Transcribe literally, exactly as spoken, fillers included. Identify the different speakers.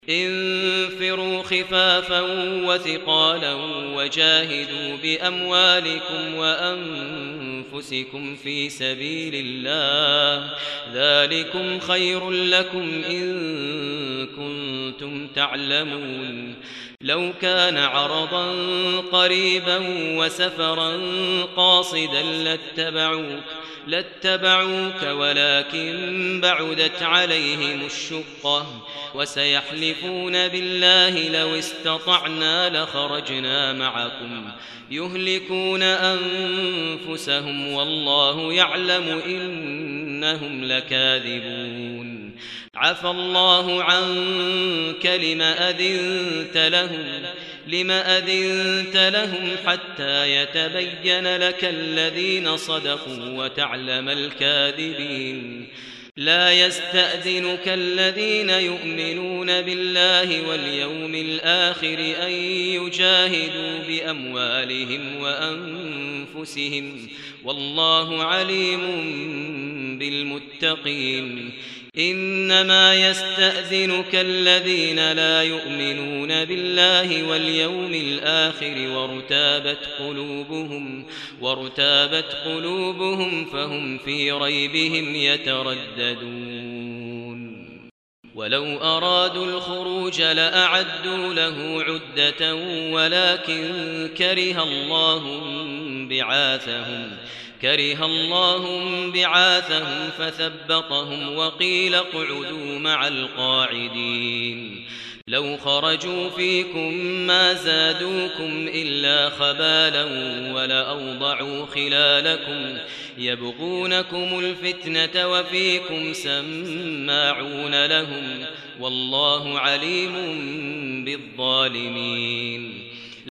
Speaker 1: انفروا خفافا وثقالا وجاهدوا بأموالكم وأنفسكم في سبيل الله ذلكم خير لكم إن كنتم تعلمون لو كان عرضا قريبا وسفرا قاصدا لاتبعوك لاتبعوك ولكن بعدت عليهم الشقة وسيحلفون بالله لو استطعنا لخرجنا معكم يهلكون أنفسهم والله يعلم إنهم لكاذبون عفى الله عنك لم أذنت لهم لم أذنت لهم حتى يتبين لك الذين صدقوا وتعلم الكاذبين لا يستأذنك الذين يؤمنون بالله واليوم الآخر أن يجاهدوا بأموالهم وأنفسهم والله عليم بالمتقين إنما يستأذنك الذين لا يؤمنون بالله واليوم الآخر وارتابت قلوبهم وارتابت قلوبهم فهم في ريبهم يترددون ولو أرادوا الخروج لأعدوا له عدة ولكن كره الله بعاثهم كره الله بعاثهم فثبطهم وقيل اقعدوا مع القاعدين لو خرجوا فيكم ما زادوكم إلا خبالا ولأوضعوا خلالكم يبغونكم الفتنة وفيكم سماعون لهم والله عليم بالظالمين